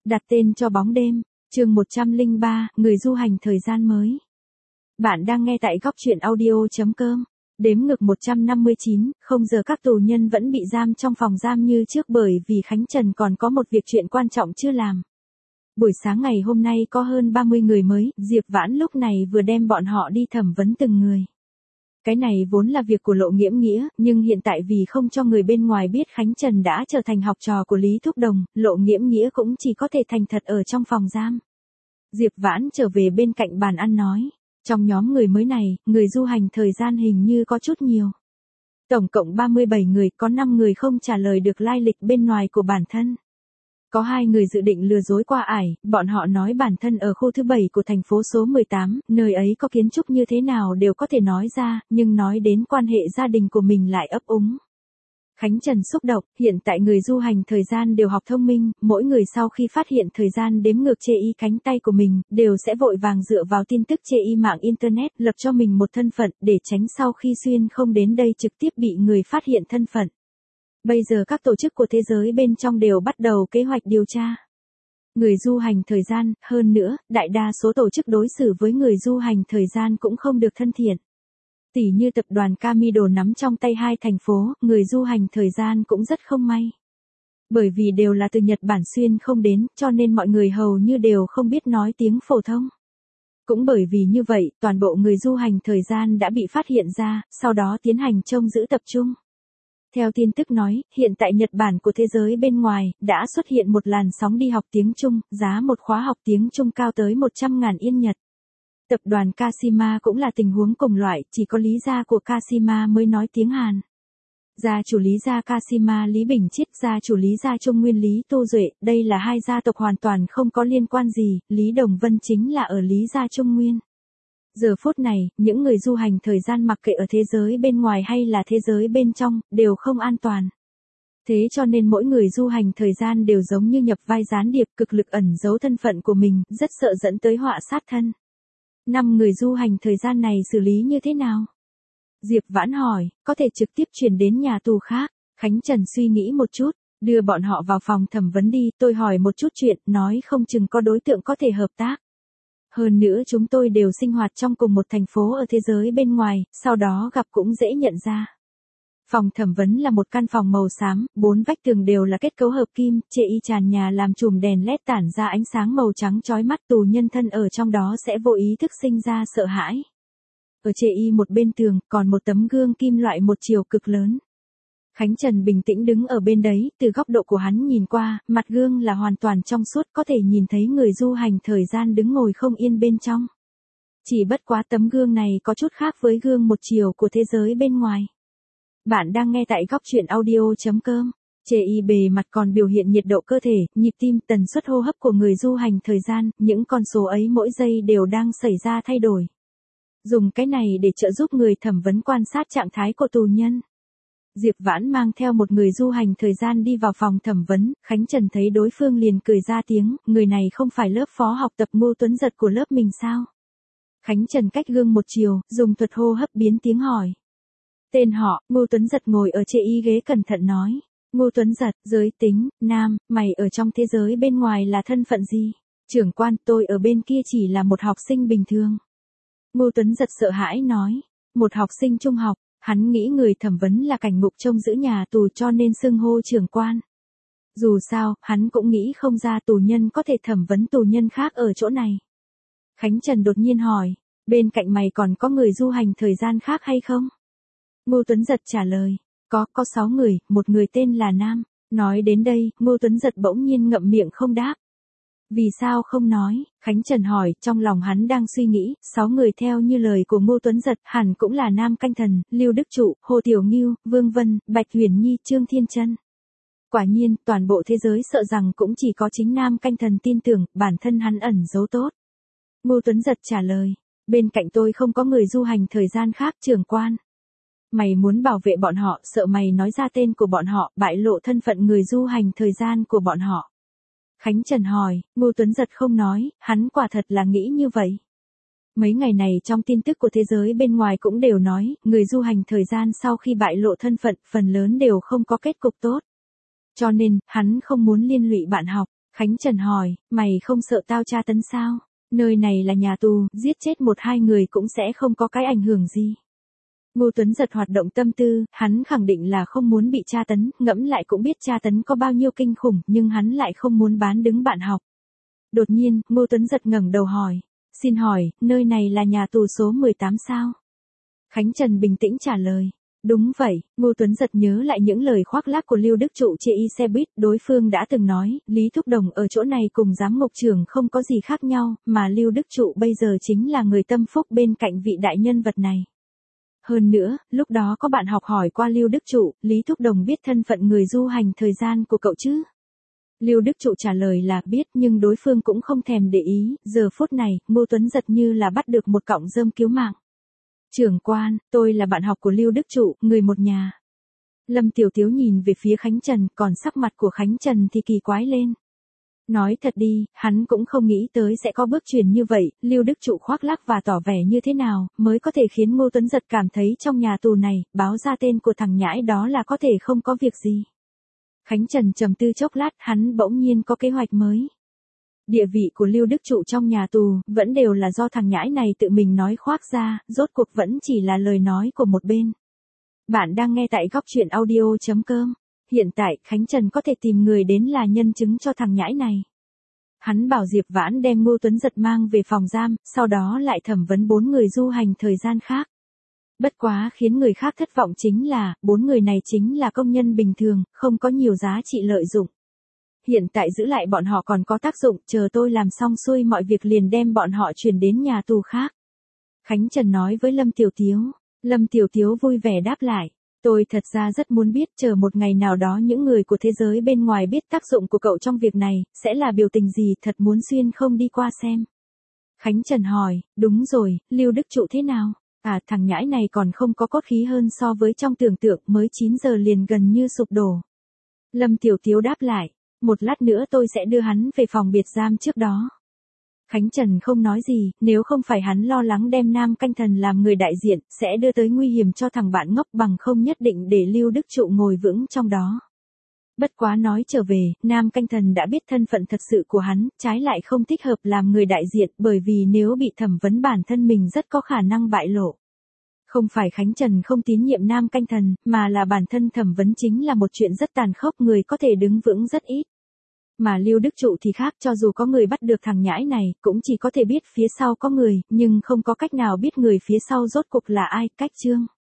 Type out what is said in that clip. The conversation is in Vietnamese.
Đặt tên cho bóng đêm, chương 103, người du hành thời gian mới. Bạn đang nghe tại góc truyện audio.com. Đếm ngược 159, không giờ các tù nhân vẫn bị giam trong phòng giam như trước bởi vì Khánh Trần còn có một việc chuyện quan trọng chưa làm. Buổi sáng ngày hôm nay có hơn 30 người mới, Diệp Vãn lúc này vừa đem bọn họ đi thẩm vấn từng người. Cái này vốn là việc của Lộ Nghiễm Nghĩa, nhưng hiện tại vì không cho người bên ngoài biết Khánh Trần đã trở thành học trò của Lý Thúc Đồng, Lộ Nghiễm Nghĩa cũng chỉ có thể thành thật ở trong phòng giam. Diệp Vãn trở về bên cạnh bàn ăn nói, trong nhóm người mới này, người du hành thời gian hình như có chút nhiều. Tổng cộng 37 người, có 5 người không trả lời được lai lịch bên ngoài của bản thân. Có 2 người dự định lừa dối qua ải, bọn họ nói bản thân ở khu thứ 7 của thành phố số 18, nơi ấy có kiến trúc như thế nào đều có thể nói ra, nhưng nói đến quan hệ gia đình của mình lại ấp úng. Khánh Trần xúc động, hiện tại người du hành thời gian đều học thông minh, mỗi người sau khi phát hiện thời gian đếm ngược chê y cánh tay của mình, đều sẽ vội vàng dựa vào tin tức chê y mạng Internet lập cho mình một thân phận để tránh sau khi xuyên không đến đây trực tiếp bị người phát hiện thân phận. Bây giờ các tổ chức của thế giới bên trong đều bắt đầu kế hoạch điều tra. Người du hành thời gian, hơn nữa, đại đa số tổ chức đối xử với người du hành thời gian cũng không được thân thiện. Tỉ như tập đoàn Camido nắm trong tay 2 thành phố, người du hành thời gian cũng rất không may. Bởi vì đều là từ Nhật Bản xuyên không đến, cho nên mọi người hầu như đều không biết nói tiếng phổ thông. Cũng bởi vì như vậy, toàn bộ người du hành thời gian đã bị phát hiện ra, sau đó tiến hành trông giữ tập trung. Theo tin tức nói, hiện tại Nhật Bản của thế giới bên ngoài, đã xuất hiện một làn sóng đi học tiếng Trung, giá một khóa học tiếng Trung cao tới 100.000 Yên Nhật. Tập đoàn Kashima cũng là tình huống cùng loại, chỉ có lý gia của Kashima mới nói tiếng Hàn. Gia chủ lý gia Kashima Lý Bình Chiết, gia chủ lý gia Trung Nguyên Lý Tu Duệ, đây là 2 gia tộc hoàn toàn không có liên quan gì, Lý Đồng Vân chính là ở lý gia Trung Nguyên. Giờ phút này, những người du hành thời gian mặc kệ ở thế giới bên ngoài hay là thế giới bên trong, đều không an toàn. Thế cho nên mỗi người du hành thời gian đều giống như nhập vai gián điệp cực lực ẩn giấu thân phận của mình, rất sợ dẫn tới họa sát thân. 5 người du hành thời gian này xử lý như thế nào? Diệp Vãn hỏi, có thể trực tiếp chuyển đến nhà tù khác. Khánh Trần suy nghĩ một chút, đưa bọn họ vào phòng thẩm vấn đi, tôi hỏi một chút chuyện, nói không chừng có đối tượng có thể hợp tác. Hơn nữa chúng tôi đều sinh hoạt trong cùng một thành phố ở thế giới bên ngoài, sau đó gặp cũng dễ nhận ra. Phòng thẩm vấn là một căn phòng màu xám, 4 vách tường đều là kết cấu hợp kim, chê y tràn nhà làm chùm đèn led tản ra ánh sáng màu trắng chói mắt, tù nhân thân ở trong đó sẽ vô ý thức sinh ra sợ hãi. Ở chê y một bên tường, còn một tấm gương kim loại một chiều cực lớn. Khánh Trần bình tĩnh đứng ở bên đấy, từ góc độ của hắn nhìn qua, mặt gương là hoàn toàn trong suốt, có thể nhìn thấy người du hành thời gian đứng ngồi không yên bên trong. Chỉ bất quá tấm gương này có chút khác với gương một chiều của thế giới bên ngoài. Bạn đang nghe tại góc truyện audio.com. Chê y bề mặt còn biểu hiện nhiệt độ cơ thể, nhịp tim, tần suất hô hấp của người du hành thời gian, những con số ấy mỗi giây đều đang xảy ra thay đổi. Dùng cái này để trợ giúp người thẩm vấn quan sát trạng thái của tù nhân. Diệp Vãn mang theo một người du hành thời gian đi vào phòng thẩm vấn, Khánh Trần thấy đối phương liền cười ra tiếng, người này không phải lớp phó học tập Ngô Tuấn Giật của lớp mình sao? Khánh Trần cách gương một chiều, dùng thuật hô hấp biến tiếng hỏi. Tên họ, Ngô Tuấn Giật ngồi ở chê y ghế cẩn thận nói. Ngô Tuấn Giật, giới tính, nam, mày ở trong thế giới bên ngoài là thân phận gì? Trưởng quan, tôi ở bên kia chỉ là một học sinh bình thường. Ngô Tuấn Giật sợ hãi nói. Một học sinh trung học. Hắn nghĩ người thẩm vấn là cảnh ngục trông giữ nhà tù cho nên xưng hô trưởng quan. Dù sao, hắn cũng nghĩ không ra tù nhân có thể thẩm vấn tù nhân khác ở chỗ này. Khánh Trần đột nhiên hỏi, bên cạnh mày còn có người du hành thời gian khác hay không? Ngô Tuấn Giật trả lời, có 6 người, một người tên là Nam. Nói đến đây, Ngô Tuấn Giật bỗng nhiên ngậm miệng không đáp. Vì sao không nói? Khánh Trần hỏi, trong lòng hắn đang suy nghĩ, 6 người theo như lời của Ngô Tuấn Giật, hẳn cũng là Nam Canh Thần, Lưu Đức Trụ, Hồ Tiểu Ngưu, Vương Vân, Bạch Huyền Nhi, Trương Thiên Trân. Quả nhiên, toàn bộ thế giới sợ rằng cũng chỉ có chính Nam Canh Thần tin tưởng, bản thân hắn ẩn giấu tốt. Ngô Tuấn Giật trả lời, bên cạnh tôi không có người du hành thời gian khác, trưởng quan. Mày muốn bảo vệ bọn họ, sợ mày nói ra tên của bọn họ, bại lộ thân phận người du hành thời gian của bọn họ. Khánh Trần hỏi, Ngô Tuấn Giật không nói, hắn quả thật là nghĩ như vậy. Mấy ngày này trong tin tức của thế giới bên ngoài cũng đều nói, người du hành thời gian sau khi bại lộ thân phận, phần lớn đều không có kết cục tốt. Cho nên, hắn không muốn liên lụy bạn học. Khánh Trần hỏi, mày không sợ tao tra tấn sao? Nơi này là nhà tù, giết chết một hai người cũng sẽ không có cái ảnh hưởng gì. Ngô Tuấn Giật hoạt động tâm tư, hắn khẳng định là không muốn bị tra tấn, ngẫm lại cũng biết tra tấn có bao nhiêu kinh khủng, nhưng hắn lại không muốn bán đứng bạn học. Đột nhiên, Ngô Tuấn Giật ngẩng đầu hỏi, xin hỏi, nơi này là nhà tù số 18 sao? Khánh Trần bình tĩnh trả lời. Đúng vậy, Ngô Tuấn Giật nhớ lại những lời khoác lác của Lưu Đức Trụ chê y xe buýt, đối phương đã từng nói, Lý Thúc Đồng ở chỗ này cùng giám ngục trưởng không có gì khác nhau, mà Lưu Đức Trụ bây giờ chính là người tâm phúc bên cạnh vị đại nhân vật này. Hơn nữa, lúc đó có bạn học hỏi qua Lưu Đức Trụ, Lý Thúc Đồng biết thân phận người du hành thời gian của cậu chứ? Lưu Đức Trụ trả lời là biết, nhưng đối phương cũng không thèm để ý, giờ phút này, Ngô Tuấn Giật như là bắt được một cọng rơm cứu mạng. Trưởng quan, tôi là bạn học của Lưu Đức Trụ, người một nhà. Lâm Tiểu Tiếu nhìn về phía Khánh Trần, còn sắc mặt của Khánh Trần thì kỳ quái lên. Nói thật đi, hắn cũng không nghĩ tới sẽ có bước chuyển như vậy, Lưu Đức Trụ khoác lác và tỏ vẻ như thế nào, mới có thể khiến Ngô Tuấn Giật cảm thấy trong nhà tù này, báo ra tên của thằng nhãi đó là có thể không có việc gì. Khánh Trần trầm tư chốc lát, hắn bỗng nhiên có kế hoạch mới. Địa vị của Lưu Đức Trụ trong nhà tù, vẫn đều là do thằng nhãi này tự mình nói khoác ra, rốt cuộc vẫn chỉ là lời nói của một bên. Bạn đang nghe tại góc truyện audio.com. Hiện tại, Khánh Trần có thể tìm người đến là nhân chứng cho thằng nhãi này. Hắn bảo Diệp Vãn đem Ngô Tuấn Giật mang về phòng giam, sau đó lại thẩm vấn 4 người du hành thời gian khác. Bất quá khiến người khác thất vọng chính là, 4 người này chính là công nhân bình thường, không có nhiều giá trị lợi dụng. Hiện tại giữ lại bọn họ còn có tác dụng, chờ tôi làm xong xuôi mọi việc liền đem bọn họ chuyển đến nhà tù khác. Khánh Trần nói với Lâm Tiểu Tiếu. Lâm Tiểu Tiếu vui vẻ đáp lại. Tôi thật ra rất muốn biết chờ một ngày nào đó những người của thế giới bên ngoài biết tác dụng của cậu trong việc này, sẽ là biểu tình gì, thật muốn xuyên không đi qua xem. Khánh Trần hỏi, đúng rồi, Lưu Đức Trụ thế nào? À, thằng nhãi này còn không có cốt khí hơn so với trong tưởng tượng, mới 9 giờ liền gần như sụp đổ. Lâm Tiểu Tiếu đáp lại, một lát nữa tôi sẽ đưa hắn về phòng biệt giam trước đó. Khánh Trần không nói gì, nếu không phải hắn lo lắng đem Nam Canh Thần làm người đại diện, sẽ đưa tới nguy hiểm cho thằng bạn ngốc, bằng không nhất định để Lưu Đức Trụ ngồi vững trong đó. Bất quá nói trở về, Nam Canh Thần đã biết thân phận thật sự của hắn, trái lại không thích hợp làm người đại diện, bởi vì nếu bị thẩm vấn bản thân mình rất có khả năng bại lộ. Không phải Khánh Trần không tín nhiệm Nam Canh Thần, mà là bản thân thẩm vấn chính là một chuyện rất tàn khốc, người có thể đứng vững rất ít. Mà Lưu Đức Trụ thì khác, cho dù có người bắt được thằng nhãi này, cũng chỉ có thể biết phía sau có người, nhưng không có cách nào biết người phía sau rốt cuộc là ai. Cách chương